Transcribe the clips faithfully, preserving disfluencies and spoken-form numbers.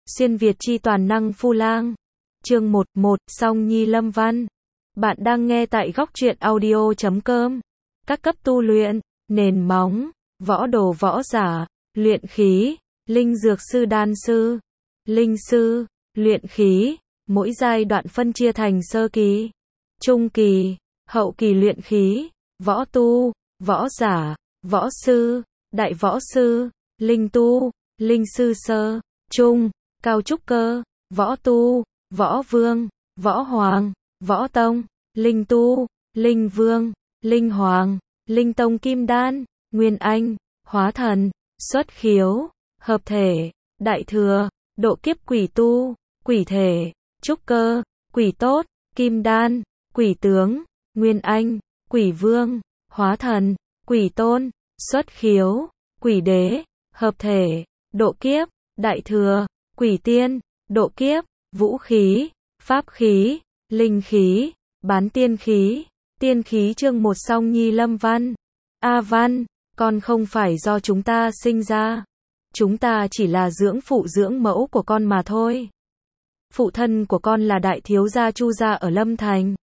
Xuyên Việt chi toàn năng Phu Lang. Chương một một, Song Nhi Lâm Văn. Bạn đang nghe tại góc truyện audio chấm com. Các cấp tu luyện, nền móng, võ đồ võ giả, luyện khí, linh dược sư đan sư, linh sư, luyện khí, mỗi giai đoạn phân chia thành sơ kỳ, trung kỳ, hậu kỳ luyện khí, võ tu, võ giả, võ sư, đại võ sư, linh tu, linh sư sơ, trung, cao trúc cơ, võ tu, võ vương, võ hoàng, võ tông, linh tu, linh vương, linh hoàng, linh tông kim đan, nguyên anh, hóa thần, xuất khiếu, hợp thể, đại thừa, độ kiếp quỷ tu, quỷ thể, trúc cơ, quỷ tốt, kim đan, quỷ tướng, nguyên anh, quỷ vương, hóa thần, quỷ tôn, xuất khiếu, quỷ đế, hợp thể, độ kiếp, đại thừa, quỷ tiên, độ kiếp, vũ khí, pháp khí, linh khí, bán tiên khí, tiên khí. Chương một. Song Nhi Lâm Văn. A Văn, con không phải do chúng ta sinh ra. Chúng ta chỉ là dưỡng phụ dưỡng mẫu của con mà thôi. Phụ thân của con là đại thiếu gia Chu gia ở Lâm Thành.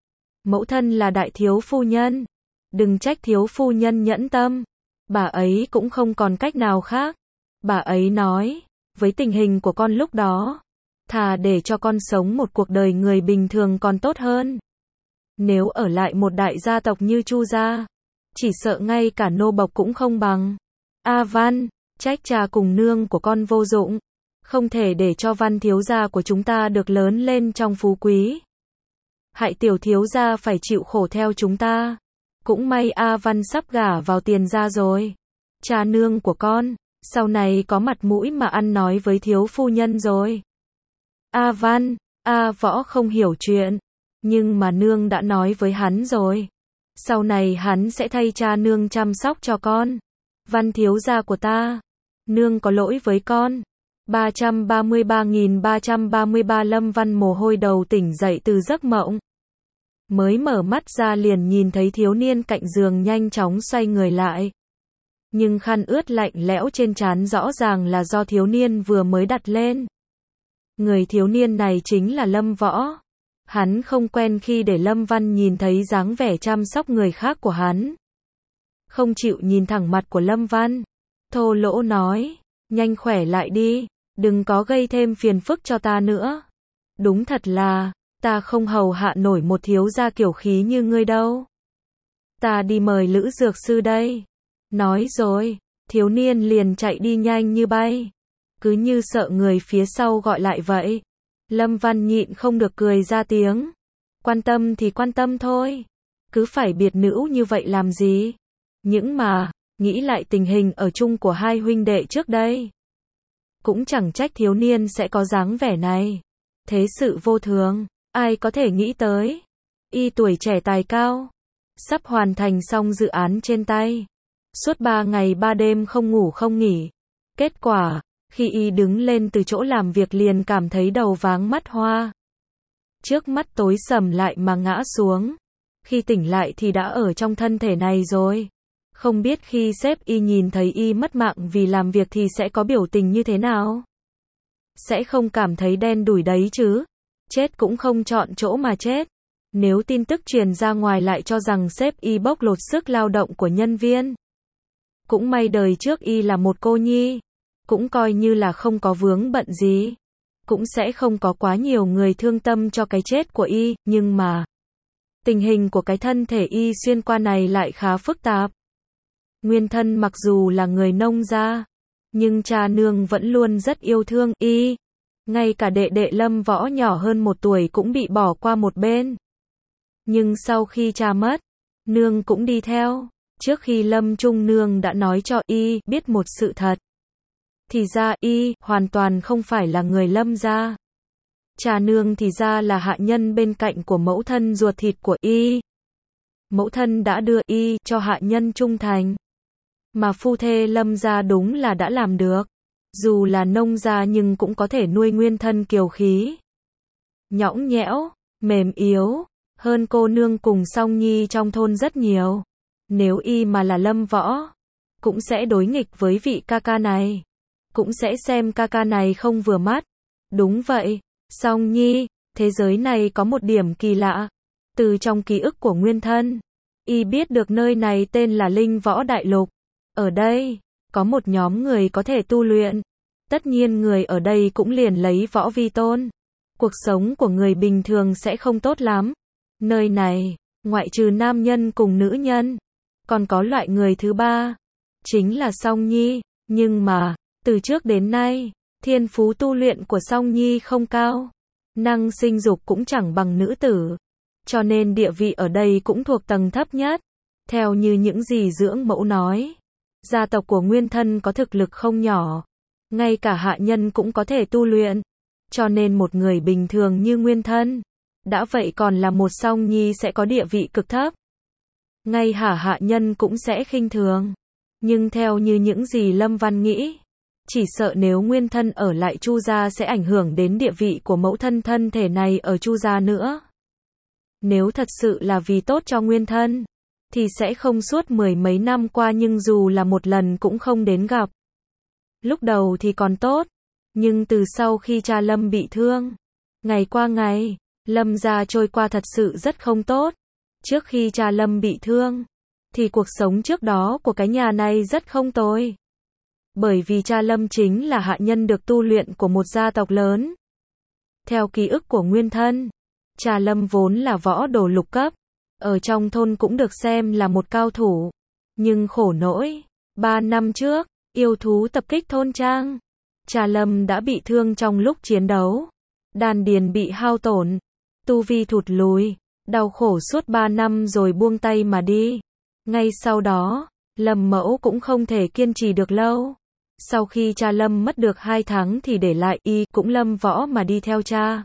Mẫu thân là đại thiếu phu nhân. Đừng trách thiếu phu nhân nhẫn tâm. Bà ấy cũng không còn cách nào khác. Bà ấy nói, với tình hình của con lúc đó, thà để cho con sống một cuộc đời người bình thường còn tốt hơn. Nếu ở lại một đại gia tộc như Chu gia, chỉ sợ ngay cả nô bộc cũng không bằng. A Văn, trách cha cùng nương của con vô dụng. Không thể để cho Văn thiếu gia của chúng ta được lớn lên trong phú quý. Hại tiểu thiếu gia phải chịu khổ theo chúng ta. Cũng may A Văn sắp gả vào Tiền gia rồi. Cha nương của con, sau này có mặt mũi mà ăn nói với thiếu phu nhân rồi. A Văn, A Võ không hiểu chuyện. Nhưng mà nương đã nói với hắn rồi. Sau này hắn sẽ thay cha nương chăm sóc cho con. Văn thiếu gia của ta, nương có lỗi với con. ba trăm ba mươi ba nghìn ba trăm ba mươi ba Lâm Văn mồ hôi đầu tỉnh dậy từ giấc mộng. Mới mở mắt ra liền nhìn thấy thiếu niên cạnh giường nhanh chóng xoay người lại. Nhưng khăn ướt lạnh lẽo trên trán rõ ràng là do thiếu niên vừa mới đặt lên. Người thiếu niên này chính là Lâm Võ. Hắn không quen khi để Lâm Văn nhìn thấy dáng vẻ chăm sóc người khác của hắn. Không chịu nhìn thẳng mặt của Lâm Văn. Thô lỗ nói, nhanh khỏe lại đi, đừng có gây thêm phiền phức cho ta nữa. Đúng thật là, ta không hầu hạ nổi một thiếu gia kiểu khí như ngươi đâu. Ta đi mời Lữ dược sư đây. Nói rồi, thiếu niên liền chạy đi nhanh như bay. Cứ như sợ người phía sau gọi lại vậy. Lâm Văn nhịn không được cười ra tiếng. Quan tâm thì quan tâm thôi. Cứ phải biệt nữ như vậy làm gì? Nhưng mà, nghĩ lại tình hình ở chung của hai huynh đệ trước đây. Cũng chẳng trách thiếu niên sẽ có dáng vẻ này. Thế sự vô thường, ai có thể nghĩ tới. Y tuổi trẻ tài cao. Sắp hoàn thành xong dự án trên tay. Suốt ba ngày ba đêm không ngủ không nghỉ. Kết quả, khi y đứng lên từ chỗ làm việc liền cảm thấy đầu váng mắt hoa. Trước mắt tối sầm lại mà ngã xuống. Khi tỉnh lại thì đã ở trong thân thể này rồi. Không biết khi sếp y nhìn thấy y mất mạng vì làm việc thì sẽ có biểu tình như thế nào? Sẽ không cảm thấy đen đủi đấy chứ? Chết cũng không chọn chỗ mà chết. Nếu tin tức truyền ra ngoài lại cho rằng sếp y bóc lột sức lao động của nhân viên. Cũng may đời trước y là một cô nhi. Cũng coi như là không có vướng bận gì. Cũng sẽ không có quá nhiều người thương tâm cho cái chết của y, nhưng mà tình hình của cái thân thể y xuyên qua này lại khá phức tạp. Nguyên thân mặc dù là người nông gia, nhưng cha nương vẫn luôn rất yêu thương y. Ngay cả đệ đệ Lâm Võ nhỏ hơn một tuổi cũng bị bỏ qua một bên. Nhưng sau khi cha mất, nương cũng đi theo. Trước khi Lâm Trung nương đã nói cho y biết một sự thật. Thì ra y hoàn toàn không phải là người Lâm gia. Cha nương thì ra là hạ nhân bên cạnh của mẫu thân ruột thịt của y. Mẫu thân đã đưa y cho hạ nhân trung thành. Mà phu thê Lâm gia đúng là đã làm được. Dù là nông gia nhưng cũng có thể nuôi nguyên thân kiều khí. Nhõng nhẽo, mềm yếu, hơn cô nương cùng Song Nhi trong thôn rất nhiều. Nếu y mà là Lâm Võ, cũng sẽ đối nghịch với vị ca ca này. Cũng sẽ xem ca ca này không vừa mắt. Đúng vậy, Song Nhi, thế giới này có một điểm kỳ lạ. Từ trong ký ức của nguyên thân, y biết được nơi này tên là Linh Võ Đại Lục. Ở đây, có một nhóm người có thể tu luyện. Tất nhiên người ở đây cũng liền lấy võ vi tôn. Cuộc sống của người bình thường sẽ không tốt lắm. Nơi này, ngoại trừ nam nhân cùng nữ nhân, còn có loại người thứ ba, chính là Song Nhi. Nhưng mà, từ trước đến nay, thiên phú tu luyện của Song Nhi không cao. Năng sinh dục cũng chẳng bằng nữ tử. Cho nên địa vị ở đây cũng thuộc tầng thấp nhất. Theo như những gì dưỡng mẫu nói, gia tộc của nguyên thân có thực lực không nhỏ. Ngay cả hạ nhân cũng có thể tu luyện. Cho nên một người bình thường như nguyên thân, đã vậy còn là một Song Nhi sẽ có địa vị cực thấp. Ngay hả hạ nhân cũng sẽ khinh thường. Nhưng theo như những gì Lâm Văn nghĩ, chỉ sợ nếu nguyên thân ở lại Chu gia sẽ ảnh hưởng đến địa vị của mẫu thân thân thể này ở Chu gia nữa. Nếu thật sự là vì tốt cho nguyên thân, thì sẽ không suốt mười mấy năm qua nhưng dù là một lần cũng không đến gặp. Lúc đầu thì còn tốt, nhưng từ sau khi cha Lâm bị thương, ngày qua ngày, Lâm gia trôi qua thật sự rất không tốt. Trước khi cha Lâm bị thương, thì cuộc sống trước đó của cái nhà này rất không tồi. Bởi vì cha Lâm chính là hạ nhân được tu luyện của một gia tộc lớn. Theo ký ức của nguyên thân, cha Lâm vốn là võ đồ lục cấp, ở trong thôn cũng được xem là một cao thủ. Nhưng khổ nỗi, ba năm trước, yêu thú tập kích thôn trang. Cha Lâm đã bị thương trong lúc chiến đấu. Đan điền bị hao tổn, tu vi thụt lùi, đau khổ suốt ba năm rồi buông tay mà đi. Ngay sau đó, Lâm mẫu cũng không thể kiên trì được lâu. Sau khi cha Lâm mất được hai tháng thì để lại y cũng Lâm võ mà đi theo cha.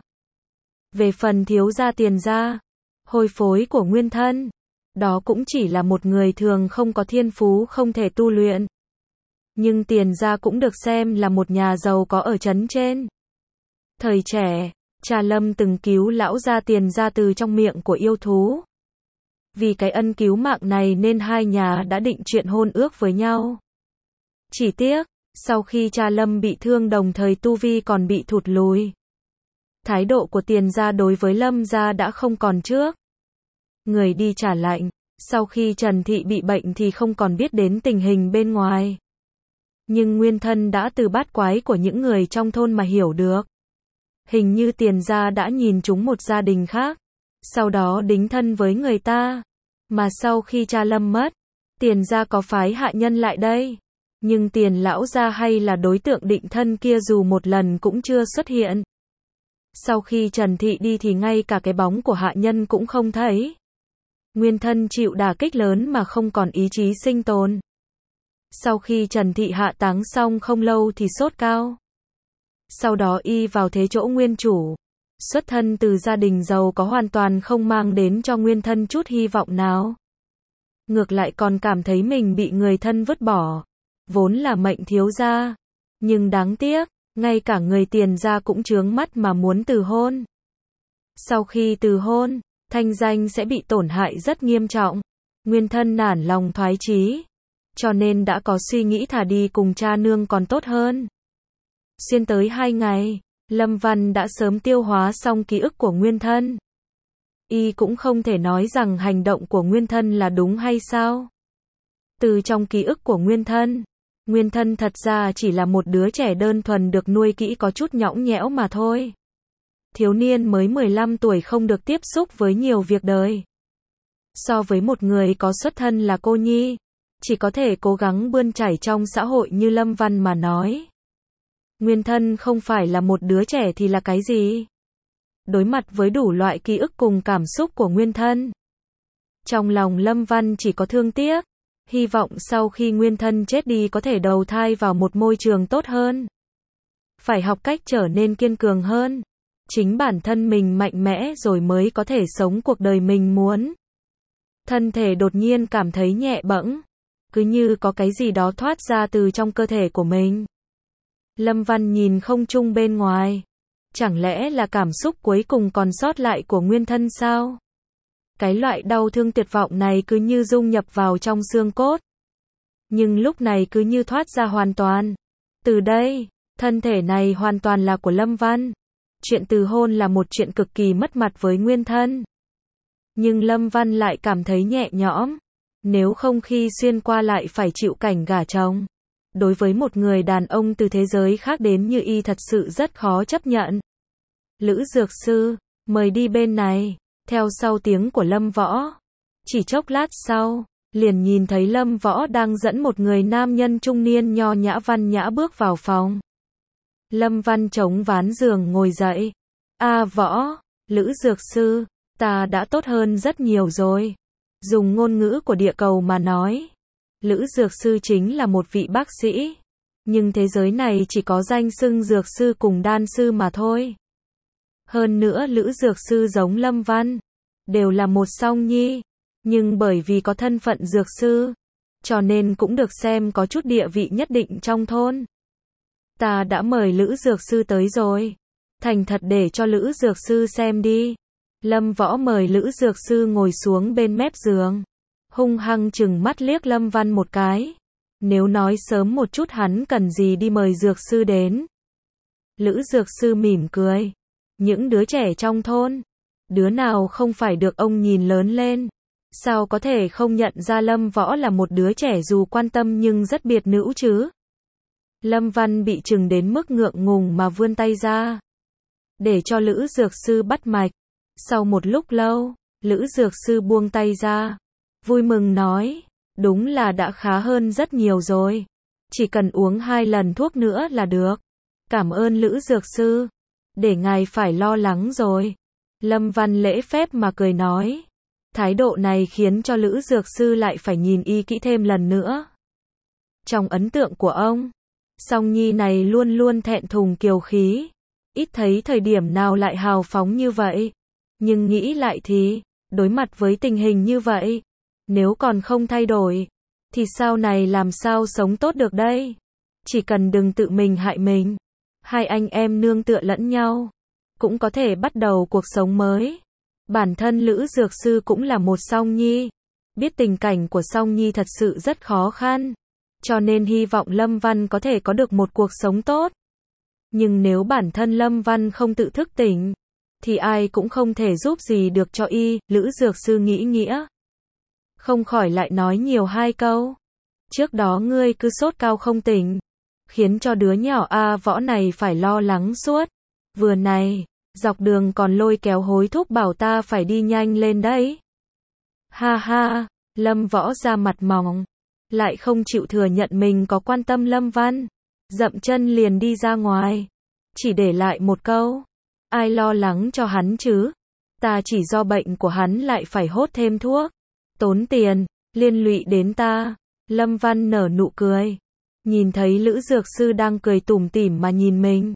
Về phần thiếu gia Tiền gia, hôi phối của nguyên thân, đó cũng chỉ là một người thường không có thiên phú không thể tu luyện. Nhưng Tiền gia cũng được xem là một nhà giàu có ở trấn trên. Thời trẻ, cha Lâm từng cứu lão gia Tiền gia từ trong miệng của yêu thú. Vì cái ân cứu mạng này nên hai nhà đã định chuyện hôn ước với nhau. Chỉ tiếc, sau khi cha Lâm bị thương đồng thời tu vi còn bị thụt lùi. Thái độ của Tiền gia đối với Lâm gia đã không còn trước. Người đi trả lạnh, sau khi Trần Thị bị bệnh thì không còn biết đến tình hình bên ngoài. Nhưng nguyên thân đã từ bát quái của những người trong thôn mà hiểu được. Hình như Tiền gia đã nhìn trúng một gia đình khác, sau đó đính thân với người ta. Mà sau khi cha Lâm mất, Tiền gia có phái hạ nhân lại đây. Nhưng Tiền lão gia hay là đối tượng định thân kia dù một lần cũng chưa xuất hiện. Sau khi Trần Thị đi thì ngay cả cái bóng của hạ nhân cũng không thấy. Nguyên thân chịu đả kích lớn mà không còn ý chí sinh tồn. Sau khi Trần Thị hạ táng xong không lâu thì sốt cao. Sau đó y vào thế chỗ nguyên chủ. Xuất thân từ gia đình giàu có hoàn toàn không mang đến cho nguyên thân chút hy vọng nào. Ngược lại còn cảm thấy mình bị người thân vứt bỏ. Vốn là mệnh thiếu gia. Nhưng đáng tiếc, ngay cả người Tiền gia cũng chướng mắt mà muốn từ hôn. Sau khi từ hôn, thanh danh sẽ bị tổn hại rất nghiêm trọng. Nguyên thân nản lòng thoái chí. Cho nên đã có suy nghĩ thà đi cùng cha nương còn tốt hơn. Xuyên tới hai ngày, Lâm Văn đã sớm tiêu hóa xong ký ức của nguyên thân. Y cũng không thể nói rằng hành động của nguyên thân là đúng hay sao. Từ trong ký ức của nguyên thân, nguyên thân thật ra chỉ là một đứa trẻ đơn thuần được nuôi kỹ có chút nhõng nhẽo mà thôi. Thiếu niên mới mười lăm tuổi không được tiếp xúc với nhiều việc đời. So với một người có xuất thân là cô nhi, chỉ có thể cố gắng bươn chải trong xã hội như Lâm Văn mà nói. Nguyên thân không phải là một đứa trẻ thì là cái gì? Đối mặt với đủ loại ký ức cùng cảm xúc của nguyên thân, trong lòng Lâm Văn chỉ có thương tiếc, hy vọng sau khi nguyên thân chết đi có thể đầu thai vào một môi trường tốt hơn. Phải học cách trở nên kiên cường hơn, chính bản thân mình mạnh mẽ rồi mới có thể sống cuộc đời mình muốn. Thân thể đột nhiên cảm thấy nhẹ bẫng, cứ như có cái gì đó thoát ra từ trong cơ thể của mình. Lâm Văn nhìn không trung bên ngoài. Chẳng lẽ là cảm xúc cuối cùng còn sót lại của nguyên thân sao? Cái loại đau thương tuyệt vọng này cứ như dung nhập vào trong xương cốt. Nhưng lúc này cứ như thoát ra hoàn toàn. Từ đây, thân thể này hoàn toàn là của Lâm Văn. chuyện từ hôn là một chuyện cực kỳ mất mặt với nguyên thân. Nhưng Lâm Văn lại cảm thấy nhẹ nhõm, nếu không khi xuyên qua lại phải chịu cảnh gả chồng. Đối với một người đàn ông từ thế giới khác đến như y thật sự rất khó chấp nhận. Lữ dược sư, mời đi bên này, theo sau tiếng của Lâm Võ. Chỉ chốc lát sau, liền nhìn thấy Lâm Võ đang dẫn một người nam nhân trung niên nho nhã văn nhã bước vào phòng. Lâm Văn chống ván giường ngồi dậy. A Võ, Lữ dược sư, ta đã tốt hơn rất nhiều rồi. Dùng ngôn ngữ của địa cầu mà nói, Lữ dược sư chính là một vị bác sĩ. Nhưng thế giới này chỉ có danh xưng dược sư cùng đan sư mà thôi. Hơn nữa Lữ dược sư giống Lâm Văn, đều là một song nhi. Nhưng bởi vì có thân phận dược sư, cho nên cũng được xem có chút địa vị nhất định trong thôn. Ta đã mời Lữ dược sư tới rồi. Thành thật để cho Lữ dược sư xem đi. Lâm Võ mời Lữ dược sư ngồi xuống bên mép giường. Hung hăng chừng mắt liếc Lâm Văn một cái. Nếu nói sớm một chút hắn cần gì đi mời dược sư đến. Lữ dược sư mỉm cười. Những đứa trẻ trong thôn, đứa nào không phải được ông nhìn lớn lên. Sao có thể không nhận ra Lâm Võ là một đứa trẻ dù quan tâm nhưng rất biệt nữ chứ? Lâm Văn bị chừng đến mức ngượng ngùng mà vươn tay ra, để cho Lữ dược sư bắt mạch. Sau một lúc lâu, Lữ dược sư buông tay ra, vui mừng nói, đúng là đã khá hơn rất nhiều rồi. Chỉ cần uống hai lần thuốc nữa là được. Cảm ơn Lữ dược sư, để ngài phải lo lắng rồi. Lâm Văn lễ phép mà cười nói. Thái độ này khiến cho Lữ dược sư lại phải nhìn y kỹ thêm lần nữa. Trong ấn tượng của ông, song nhi này luôn luôn thẹn thùng kiều khí, ít thấy thời điểm nào lại hào phóng như vậy. Nhưng nghĩ lại thì, đối mặt với tình hình như vậy, nếu còn không thay đổi, thì sau này làm sao sống tốt được đây? Chỉ cần đừng tự mình hại mình, hai anh em nương tựa lẫn nhau, cũng có thể bắt đầu cuộc sống mới. Bản thân Lữ dược sư cũng là một song nhi, biết tình cảnh của song nhi thật sự rất khó khăn, cho nên hy vọng Lâm Văn có thể có được một cuộc sống tốt. Nhưng nếu bản thân Lâm Văn không tự thức tỉnh, thì ai cũng không thể giúp gì được cho y. Lữ dược sư nghĩ nghĩa, không khỏi lại nói nhiều hai câu. Trước đó ngươi cứ sốt cao không tỉnh, khiến cho đứa nhỏ A Võ này phải lo lắng suốt. Vừa này, dọc đường còn lôi kéo hối thúc bảo ta phải đi nhanh lên đấy. Ha ha, Lâm Võ ra mặt mỏng, lại không chịu thừa nhận mình có quan tâm Lâm Văn, dậm chân liền đi ra ngoài, chỉ để lại một câu, ai lo lắng cho hắn chứ, ta chỉ do bệnh của hắn lại phải hốt thêm thuốc, tốn tiền, liên lụy đến ta. Lâm Văn nở nụ cười, nhìn thấy Lữ dược sư đang cười tủm tỉm mà nhìn mình,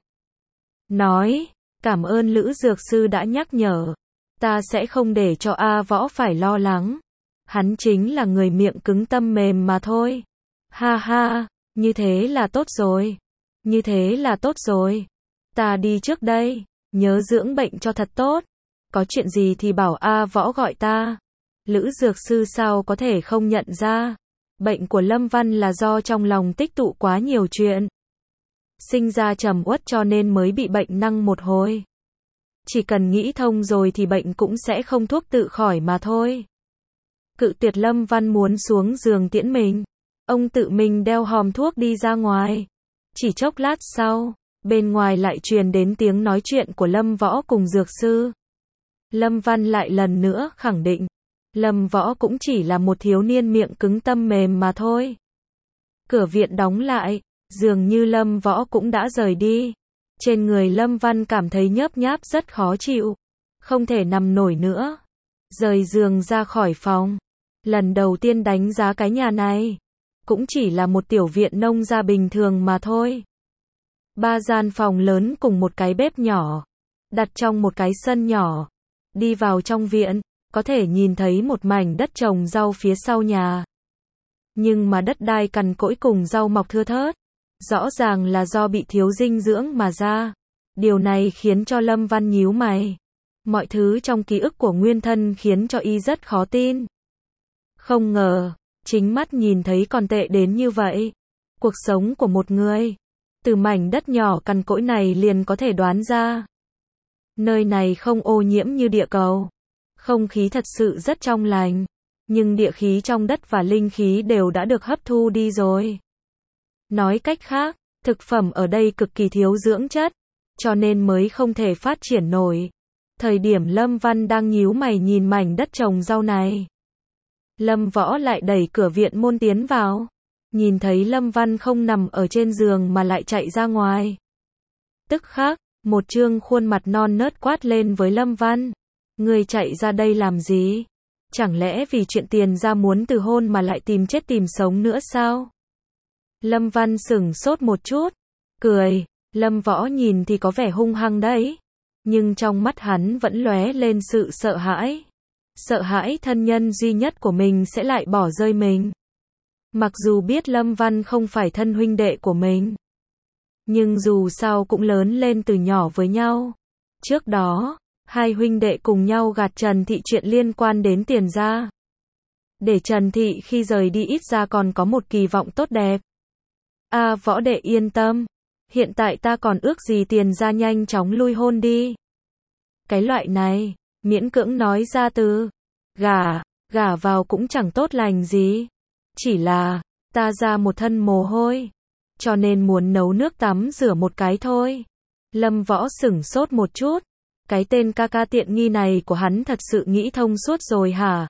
nói, cảm ơn Lữ dược sư đã nhắc nhở, ta sẽ không để cho A Võ phải lo lắng, hắn chính là người miệng cứng tâm mềm mà thôi. Ha ha, như thế là tốt rồi, như thế là tốt rồi, ta đi trước đây, nhớ dưỡng bệnh cho thật tốt, có chuyện gì thì bảo A Võ gọi ta. Lữ dược sư sao có thể không nhận ra, bệnh của Lâm Văn là do trong lòng tích tụ quá nhiều chuyện, sinh ra trầm uất cho nên mới bị bệnh năng một hồi. Chỉ cần nghĩ thông rồi thì bệnh cũng sẽ không thuốc tự khỏi mà thôi. Cự tuyệt Lâm Văn muốn xuống giường tiễn mình, ông tự mình đeo hòm thuốc đi ra ngoài. Chỉ chốc lát sau, bên ngoài lại truyền đến tiếng nói chuyện của Lâm Võ cùng dược sư. Lâm Văn lại lần nữa khẳng định, Lâm Võ cũng chỉ là một thiếu niên miệng cứng tâm mềm mà thôi. Cửa viện đóng lại, dường như Lâm Võ cũng đã rời đi. Trên người Lâm Văn cảm thấy nhớp nháp rất khó chịu, không thể nằm nổi nữa. Rời giường ra khỏi phòng, lần đầu tiên đánh giá cái nhà này, cũng chỉ là một tiểu viện nông gia bình thường mà thôi. Ba gian phòng lớn cùng một cái bếp nhỏ, đặt trong một cái sân nhỏ. Đi vào trong viện, có thể nhìn thấy một mảnh đất trồng rau phía sau nhà. Nhưng mà đất đai cằn cỗi cùng rau mọc thưa thớt, rõ ràng là do bị thiếu dinh dưỡng mà ra. Điều này khiến cho Lâm Văn nhíu mày. Mọi thứ trong ký ức của nguyên thân khiến cho y rất khó tin. Không ngờ, chính mắt nhìn thấy còn tệ đến như vậy. Cuộc sống của một người, từ mảnh đất nhỏ cằn cỗi này liền có thể đoán ra. Nơi này không ô nhiễm như địa cầu. Không khí thật sự rất trong lành. Nhưng địa khí trong đất và linh khí đều đã được hấp thu đi rồi. Nói cách khác, thực phẩm ở đây cực kỳ thiếu dưỡng chất, cho nên mới không thể phát triển nổi. Thời điểm Lâm Văn đang nhíu mày nhìn mảnh đất trồng rau này, Lâm Võ lại đẩy cửa viện môn tiến vào. Nhìn thấy Lâm Văn không nằm ở trên giường mà lại chạy ra ngoài. Tức khắc, một trương khuôn mặt non nớt quát lên với Lâm Văn. Ngươi chạy ra đây làm gì? Chẳng lẽ vì chuyện tiền ra muốn từ hôn mà lại tìm chết tìm sống nữa sao? Lâm Văn sửng sốt một chút, cười. Lâm Võ nhìn thì có vẻ hung hăng đấy, nhưng trong mắt hắn vẫn lóe lên sự sợ hãi. Sợ hãi thân nhân duy nhất của mình sẽ lại bỏ rơi mình. Mặc dù biết Lâm Văn không phải thân huynh đệ của mình, nhưng dù sao cũng lớn lên từ nhỏ với nhau. Trước đó, hai huynh đệ cùng nhau gạt Trần Thị chuyện liên quan đến tiền gia, để Trần Thị khi rời đi ít ra còn có một kỳ vọng tốt đẹp. A à, Võ đệ yên tâm, hiện tại ta còn ước gì tiền gia nhanh chóng lui hôn đi. Cái loại này, miễn cưỡng nói ra từ gả, gả vào cũng chẳng tốt lành gì. Chỉ là, ta ra một thân mồ hôi, cho nên muốn nấu nước tắm rửa một cái thôi. Lâm Võ sửng sốt một chút. Cái tên ca ca tiện nghi này của hắn thật sự nghĩ thông suốt rồi hả?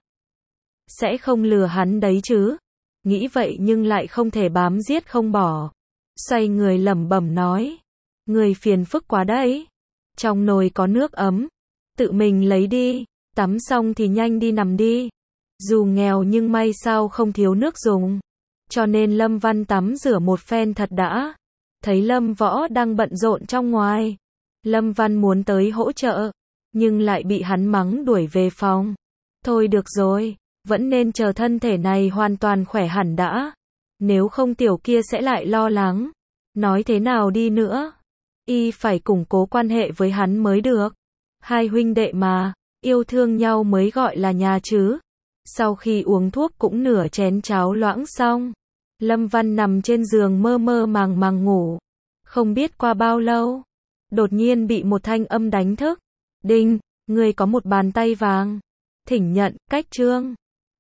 Sẽ không lừa hắn đấy chứ? Nghĩ vậy nhưng lại không thể bám giết không bỏ. Xoay người lẩm bẩm nói. Người phiền phức quá đấy. Trong nồi có nước ấm. Tự mình lấy đi. Tắm xong thì nhanh đi nằm đi. Dù nghèo nhưng may sao không thiếu nước dùng. Cho nên Lâm Văn tắm rửa một phen thật đã. Thấy Lâm Võ đang bận rộn trong ngoài. Lâm Văn muốn tới hỗ trợ, nhưng lại bị hắn mắng đuổi về phòng. Thôi được rồi, vẫn nên chờ thân thể này hoàn toàn khỏe hẳn đã. Nếu không tiểu kia sẽ lại lo lắng. Nói thế nào đi nữa, y phải củng cố quan hệ với hắn mới được. Hai huynh đệ mà, yêu thương nhau mới gọi là nhà chứ. Sau khi uống thuốc cũng nửa chén cháo loãng xong, Lâm Văn nằm trên giường mơ mơ màng màng ngủ. Không biết qua bao lâu, đột nhiên bị một thanh âm đánh thức. Đinh, người có một bàn tay vàng. Thỉnh nhận, cách chương.